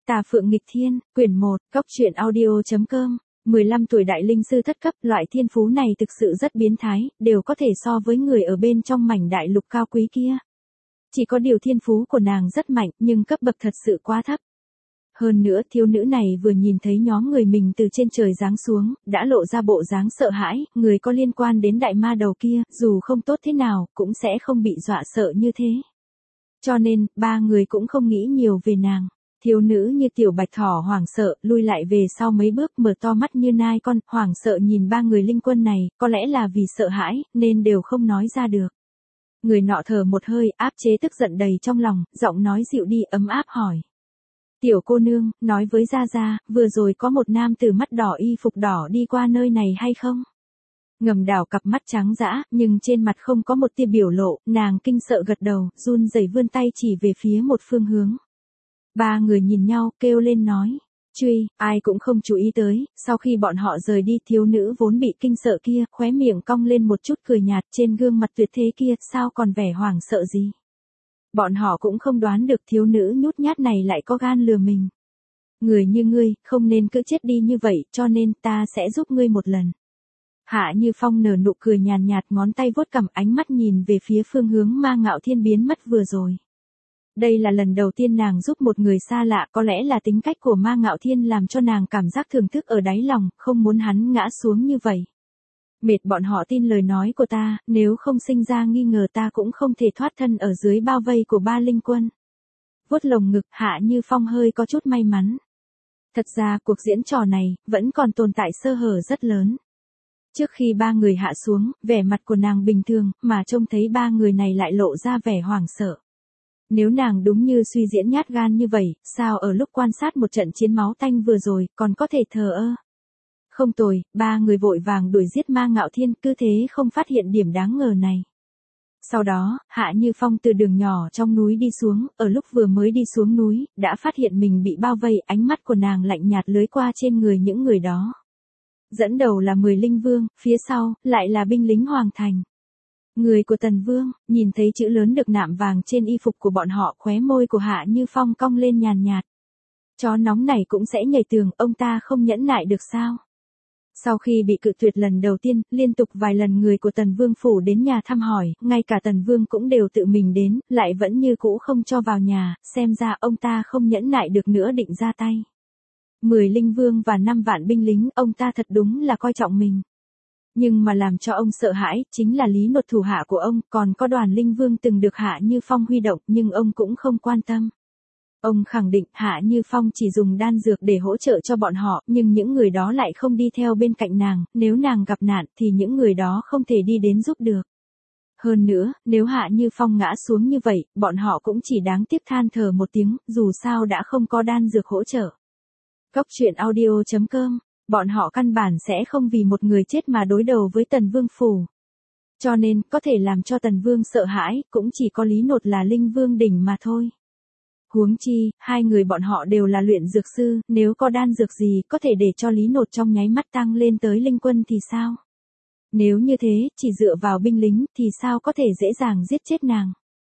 Tà Phượng Nghịch Thiên, quyển 1, Cốc truyện audio.com. 15 tuổi đại linh sư thất cấp, loại thiên phú này thực sự rất biến thái, đều có thể so với người ở bên trong mảnh đại lục cao quý kia. Chỉ có điều thiên phú của nàng rất mạnh, nhưng cấp bậc thật sự quá thấp. Hơn nữa thiếu nữ này vừa nhìn thấy nhóm người mình từ trên trời giáng xuống, đã lộ ra bộ dáng sợ hãi, người có liên quan đến đại ma đầu kia, dù không tốt thế nào, cũng sẽ không bị dọa sợ như thế. Cho nên, ba người cũng không nghĩ nhiều về nàng. Thiếu nữ như tiểu bạch thỏ hoảng sợ, lui lại về sau mấy bước, mở to mắt như nai con, hoảng sợ nhìn ba người linh quân này, có lẽ là vì sợ hãi, nên đều không nói ra được. Người nọ thở một hơi, áp chế tức giận đầy trong lòng, giọng nói dịu đi ấm áp hỏi. Tiểu cô nương, nói với Gia Gia, vừa rồi có một nam tử mắt đỏ y phục đỏ đi qua nơi này hay không? Ngầm đảo cặp mắt trắng dã, nhưng trên mặt không có một tia biểu lộ, nàng kinh sợ gật đầu, run rẩy vươn tay chỉ về phía một phương hướng. Ba người nhìn nhau, kêu lên nói. Truy, ai cũng không chú ý tới, sau khi bọn họ rời đi, thiếu nữ vốn bị kinh sợ kia, khóe miệng cong lên một chút cười nhạt, trên gương mặt tuyệt thế kia, sao còn vẻ hoảng sợ gì. Bọn họ cũng không đoán được thiếu nữ nhút nhát này lại có gan lừa mình. Người như ngươi, không nên cứ chết đi như vậy, cho nên ta sẽ giúp ngươi một lần. Hạ Như Phong nở nụ cười nhàn nhạt, ngón tay vuốt cằm, ánh mắt nhìn về phía phương hướng Ma Ngạo Thiên biến mất vừa rồi. Đây là lần đầu tiên nàng giúp một người xa lạ, có lẽ là tính cách của Ma Ngạo Thiên làm cho nàng cảm giác thưởng thức ở đáy lòng, không muốn hắn ngã xuống như vậy. Mệt bọn họ tin lời nói của ta, nếu không sinh ra nghi ngờ ta cũng không thể thoát thân ở dưới bao vây của ba linh quân. Vuốt lồng ngực, Hạ Như Phong hơi có chút may mắn. Thật ra cuộc diễn trò này, vẫn còn tồn tại sơ hở rất lớn. Trước khi ba người hạ xuống, vẻ mặt của nàng bình thường, mà trông thấy ba người này lại lộ ra vẻ hoảng sợ. Nếu nàng đúng như suy diễn nhát gan như vậy, sao ở lúc quan sát một trận chiến máu tanh vừa rồi, còn có thể thờ ơ? Không tồi, ba người vội vàng đuổi giết Ma Ngạo Thiên, cứ thế không phát hiện điểm đáng ngờ này. Sau đó, Hạ Như Phong từ đường nhỏ trong núi đi xuống, ở lúc vừa mới đi xuống núi, đã phát hiện mình bị bao vây, ánh mắt của nàng lạnh nhạt lướt qua trên người những người đó. Dẫn đầu là 10 linh vương, phía sau, lại là binh lính hoàng thành. Người của Tần Vương, nhìn thấy chữ lớn được nạm vàng trên y phục của bọn họ, khóe môi của Hạ Như Phong cong lên nhàn nhạt. Chó nóng này cũng sẽ nhảy tường, ông ta không nhẫn nại được sao? Sau khi bị cự tuyệt lần đầu tiên, liên tục vài lần người của Tần Vương phủ đến nhà thăm hỏi, ngay cả Tần Vương cũng đều tự mình đến, lại vẫn như cũ không cho vào nhà, xem ra ông ta không nhẫn nại được nữa định ra tay. 10 linh vương và 5 vạn binh lính, ông ta thật đúng là coi trọng mình. Nhưng mà làm cho ông sợ hãi, chính là Lý Nột thủ hạ của ông, còn có đoàn linh vương từng được Hạ Như Phong huy động, nhưng ông cũng không quan tâm. Ông khẳng định Hạ Như Phong chỉ dùng đan dược để hỗ trợ cho bọn họ, nhưng những người đó lại không đi theo bên cạnh nàng, nếu nàng gặp nạn thì những người đó không thể đi đến giúp được. Hơn nữa, nếu Hạ Như Phong ngã xuống như vậy, bọn họ cũng chỉ đáng tiếc than thở một tiếng, dù sao đã không có đan dược hỗ trợ. Cốc truyện audio.com. Bọn họ căn bản sẽ không vì một người chết mà đối đầu với Tần Vương phủ. Cho nên, có thể làm cho Tần Vương sợ hãi, cũng chỉ có Lý Nột là linh vương đỉnh mà thôi. Huống chi, hai người bọn họ đều là luyện dược sư, nếu có đan dược gì có thể để cho Lý Nột trong nháy mắt tăng lên tới linh quân thì sao? Nếu như thế, chỉ dựa vào binh lính thì sao có thể dễ dàng giết chết nàng?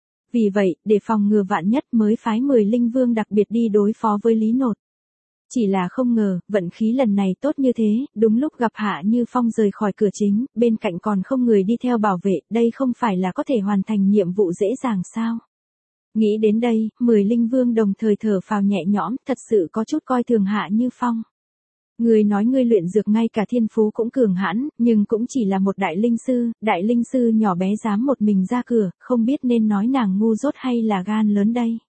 Vì vậy, để phòng ngừa vạn nhất mới phái 10 linh vương đặc biệt đi đối phó với Lý Nột. Chỉ là không ngờ, vận khí lần này tốt như thế, đúng lúc gặp Hạ Như Phong rời khỏi cửa chính, bên cạnh còn không người đi theo bảo vệ, đây không phải là có thể hoàn thành nhiệm vụ dễ dàng sao? Nghĩ đến đây, 10 linh vương đồng thời thở phào nhẹ nhõm, thật sự có chút coi thường Hạ Như Phong. Người nói ngươi luyện dược ngay cả thiên phú cũng cường hãn, nhưng cũng chỉ là một đại linh sư nhỏ bé dám một mình ra cửa, không biết nên nói nàng ngu dốt hay là gan lớn đây.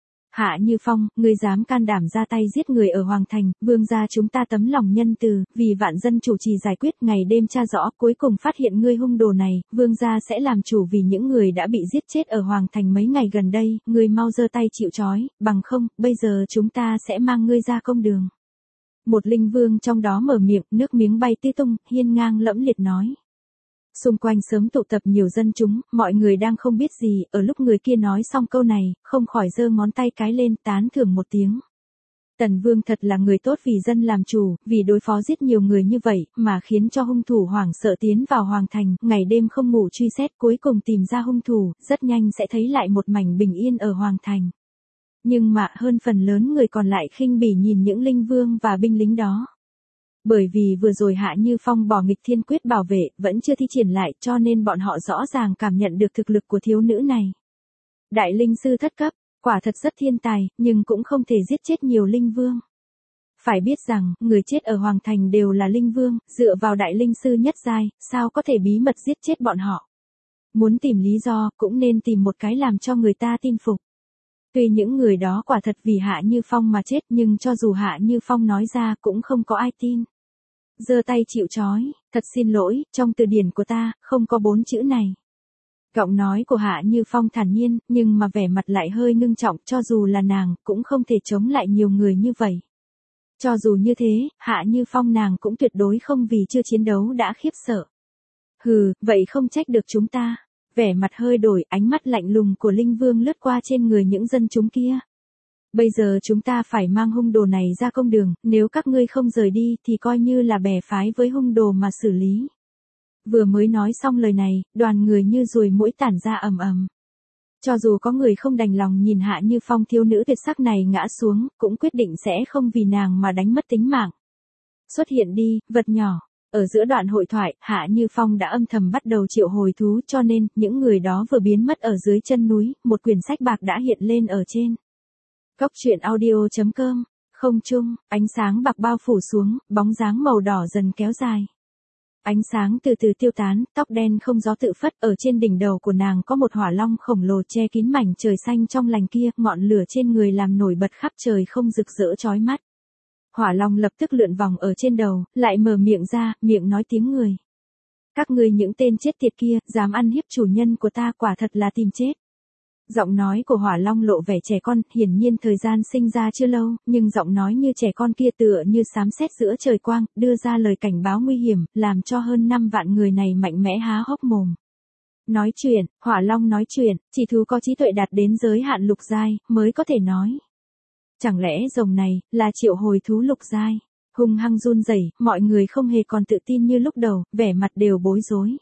Hạ Như Phong, ngươi dám can đảm ra tay giết người ở Hoàng Thành, vương gia chúng ta tấm lòng nhân từ, vì vạn dân chủ trì giải quyết, ngày đêm tra rõ, cuối cùng phát hiện ngươi hung đồ này, vương gia sẽ làm chủ vì những người đã bị giết chết ở Hoàng Thành mấy ngày gần đây, ngươi mau giơ tay chịu trói, bằng không, bây giờ chúng ta sẽ mang ngươi ra công đường. Một linh vương trong đó mở miệng, nước miếng bay tứ tung, hiên ngang lẫm liệt nói. Xung quanh sớm tụ tập nhiều dân chúng, mọi người đang không biết gì, ở lúc người kia nói xong câu này, không khỏi giơ ngón tay cái lên, tán thưởng một tiếng. Tần Vương thật là người tốt vì dân làm chủ, vì đối phó giết nhiều người như vậy, mà khiến cho hung thủ hoảng sợ tiến vào Hoàng Thành, ngày đêm không ngủ truy xét, cuối cùng tìm ra hung thủ, rất nhanh sẽ thấy lại một mảnh bình yên ở Hoàng Thành. Nhưng mà hơn phần lớn người còn lại khinh bỉ nhìn những linh vương và binh lính đó. Bởi vì vừa rồi Hạ Như Phong bỏ nghịch thiên quyết bảo vệ, vẫn chưa thi triển lại cho nên bọn họ rõ ràng cảm nhận được thực lực của thiếu nữ này. Đại linh sư thất cấp, quả thật rất thiên tài, nhưng cũng không thể giết chết nhiều linh vương. Phải biết rằng, người chết ở Hoàng Thành đều là linh vương, dựa vào đại linh sư nhất giai, sao có thể bí mật giết chết bọn họ. Muốn tìm lý do, cũng nên tìm một cái làm cho người ta tin phục. Tuy những người đó quả thật vì Hạ Như Phong mà chết nhưng cho dù Hạ Như Phong nói ra cũng không có ai tin. Giơ tay chịu trói, thật xin lỗi, trong từ điển của ta, không có 4 chữ này. Giọng nói của Hạ Như Phong thản nhiên, nhưng mà vẻ mặt lại hơi ngưng trọng, cho dù là nàng, cũng không thể chống lại nhiều người như vậy. Cho dù như thế, Hạ Như Phong nàng cũng tuyệt đối không vì chưa chiến đấu đã khiếp sợ. Hừ, vậy không trách được chúng ta. Vẻ mặt hơi đổi, ánh mắt lạnh lùng của Linh Vương lướt qua trên người những dân chúng kia. Bây giờ chúng ta phải mang hung đồ này ra công đường, nếu các ngươi không rời đi thì coi như là bè phái với hung đồ mà xử lý. Vừa mới nói xong lời này, đoàn người như ruồi muỗi tản ra ầm ầm. Cho dù có người không đành lòng nhìn Hạ Như Phong thiếu nữ tuyệt sắc này ngã xuống, cũng quyết định sẽ không vì nàng mà đánh mất tính mạng. Xuất hiện đi, vật nhỏ. Ở giữa đoạn hội thoại, Hạ Như Phong đã âm thầm bắt đầu triệu hồi thú cho nên, những người đó vừa biến mất ở dưới chân núi, một quyển sách bạc đã hiện lên ở trên. Cốc truyện audio.com, không trung, ánh sáng bạc bao phủ xuống, bóng dáng màu đỏ dần kéo dài. Ánh sáng từ từ tiêu tán, tóc đen không gió tự phất, ở trên đỉnh đầu của nàng có một hỏa long khổng lồ che kín mảnh trời xanh trong lành kia, ngọn lửa trên người làm nổi bật khắp trời không rực rỡ chói mắt. Hỏa long lập tức lượn vòng ở trên đầu, lại mở miệng ra, miệng nói tiếng người. Các ngươi những tên chết tiệt kia, dám ăn hiếp chủ nhân của ta quả thật là tìm chết. Giọng nói của hỏa long lộ vẻ trẻ con, hiển nhiên thời gian sinh ra chưa lâu, nhưng giọng nói như trẻ con kia tựa như sấm sét giữa trời quang, đưa ra lời cảnh báo nguy hiểm, làm cho hơn 5 vạn người này mạnh mẽ há hốc mồm. Nói chuyện, hỏa long nói chuyện, chỉ thú có trí tuệ đạt đến giới hạn lục giai, mới có thể nói. Chẳng lẽ rồng này, là triệu hồi thú lục giai? Hung hăng run rẩy, mọi người không hề còn tự tin như lúc đầu, vẻ mặt đều bối rối.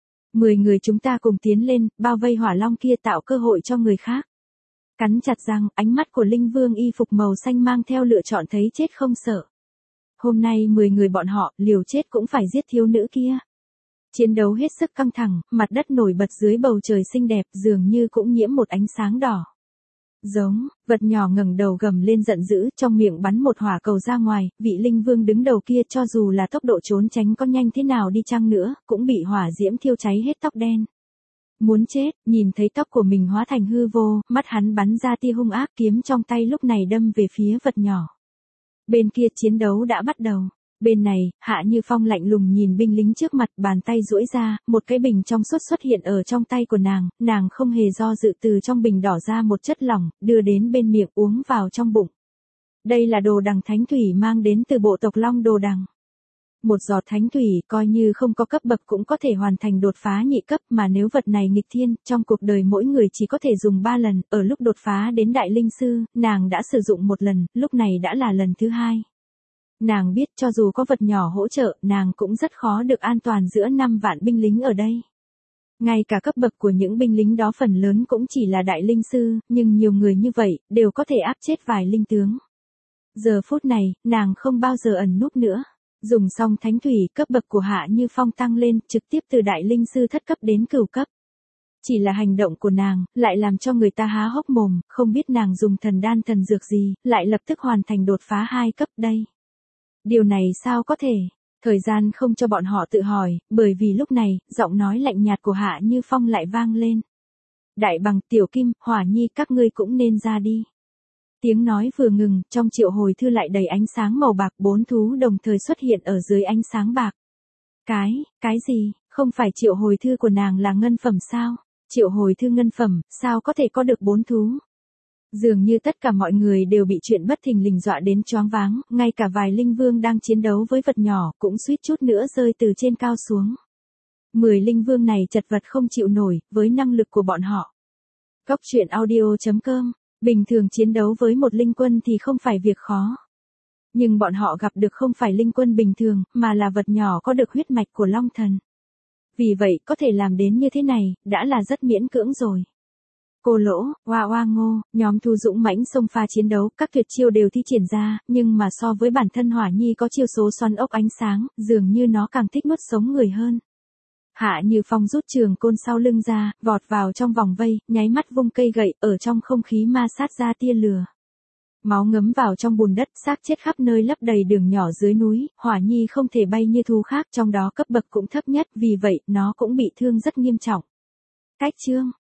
10 người chúng ta cùng tiến lên, bao vây hỏa long kia tạo cơ hội cho người khác. Cắn chặt răng, ánh mắt của Linh Vương y phục màu xanh mang theo lựa chọn thấy chết không sợ. Hôm nay 10 người bọn họ, liều chết cũng phải giết thiếu nữ kia. Chiến đấu hết sức căng thẳng, mặt đất nổi bật dưới bầu trời xinh đẹp, dường như cũng nhiễm một ánh sáng đỏ. Giống, vật nhỏ ngẩng đầu gầm lên giận dữ, trong miệng bắn một hỏa cầu ra ngoài, vị Linh Vương đứng đầu kia cho dù là tốc độ trốn tránh có nhanh thế nào đi chăng nữa, cũng bị hỏa diễm thiêu cháy hết tóc đen. Muốn chết, nhìn thấy tóc của mình hóa thành hư vô, mắt hắn bắn ra tia hung ác, kiếm trong tay lúc này đâm về phía vật nhỏ. Bên kia chiến đấu đã bắt đầu. Bên này, Hạ Như Phong lạnh lùng nhìn binh lính trước mặt, bàn tay duỗi ra, một cái bình trong suốt xuất hiện ở trong tay của nàng không hề do dự từ trong bình đỏ ra một chất lỏng, đưa đến bên miệng uống vào trong bụng. Đây là đồ đằng thánh thủy mang đến từ bộ tộc Long Đồ Đằng. Một giọt thánh thủy, coi như không có cấp bậc cũng có thể hoàn thành đột phá nhị cấp, mà nếu vật này nghịch thiên, trong cuộc đời mỗi người chỉ có thể dùng 3 lần, ở lúc đột phá đến đại linh sư, nàng đã sử dụng một lần, lúc này đã là lần thứ 2. Nàng biết cho dù có vật nhỏ hỗ trợ, nàng cũng rất khó được an toàn giữa 5 vạn binh lính ở đây. Ngay cả cấp bậc của những binh lính đó phần lớn cũng chỉ là đại linh sư, nhưng nhiều người như vậy, đều có thể áp chết vài linh tướng. Giờ phút này, nàng không bao giờ ẩn núp nữa. Dùng xong thánh thủy, cấp bậc của Hạ Như Phong tăng lên, trực tiếp từ đại linh sư thất cấp đến cửu cấp. Chỉ là hành động của nàng, lại làm cho người ta há hốc mồm, không biết nàng dùng thần đan thần dược gì, lại lập tức hoàn thành đột phá 2 cấp đây. Điều này sao có thể? Thời gian không cho bọn họ tự hỏi, bởi vì lúc này, giọng nói lạnh nhạt của Hạ Như Phong lại vang lên. Đại Bằng, Tiểu Kim, Hỏa Nhi các ngươi cũng nên ra đi. Tiếng nói vừa ngừng, trong triệu hồi thư lại đầy ánh sáng màu bạc, 4 thú đồng thời xuất hiện ở dưới ánh sáng bạc. Cái gì, không phải triệu hồi thư của nàng là ngân phẩm sao? Triệu hồi thư ngân phẩm, sao có thể có được 4 thú? Dường như tất cả mọi người đều bị chuyện bất thình lình dọa đến choáng váng, ngay cả vài linh vương đang chiến đấu với vật nhỏ cũng suýt chút nữa rơi từ trên cao xuống. 10 linh vương này chật vật không chịu nổi, với năng lực của bọn họ. Cốc truyện audio.com, bình thường chiến đấu với một linh quân thì không phải việc khó. Nhưng bọn họ gặp được không phải linh quân bình thường, mà là vật nhỏ có được huyết mạch của Long Thần. Vì vậy, có thể làm đến như thế này, đã là rất miễn cưỡng rồi. Cô Lỗ, Oa Oa Ngô, nhóm Thu dũng mãnh xông pha chiến đấu, các tuyệt chiêu đều thi triển ra, nhưng mà so với bản thân Hỏa Nhi có chiêu số xoắn ốc ánh sáng, dường như nó càng thích nuốt sống người hơn. Hạ Như Phong rút trường côn sau lưng ra, vọt vào trong vòng vây, nháy mắt vung cây gậy, ở trong không khí ma sát ra tia lửa. Máu ngấm vào trong bùn đất, xác chết khắp nơi lấp đầy đường nhỏ dưới núi, Hỏa Nhi không thể bay như thú khác, trong đó cấp bậc cũng thấp nhất, vì vậy, nó cũng bị thương rất nghiêm trọng. Cách chương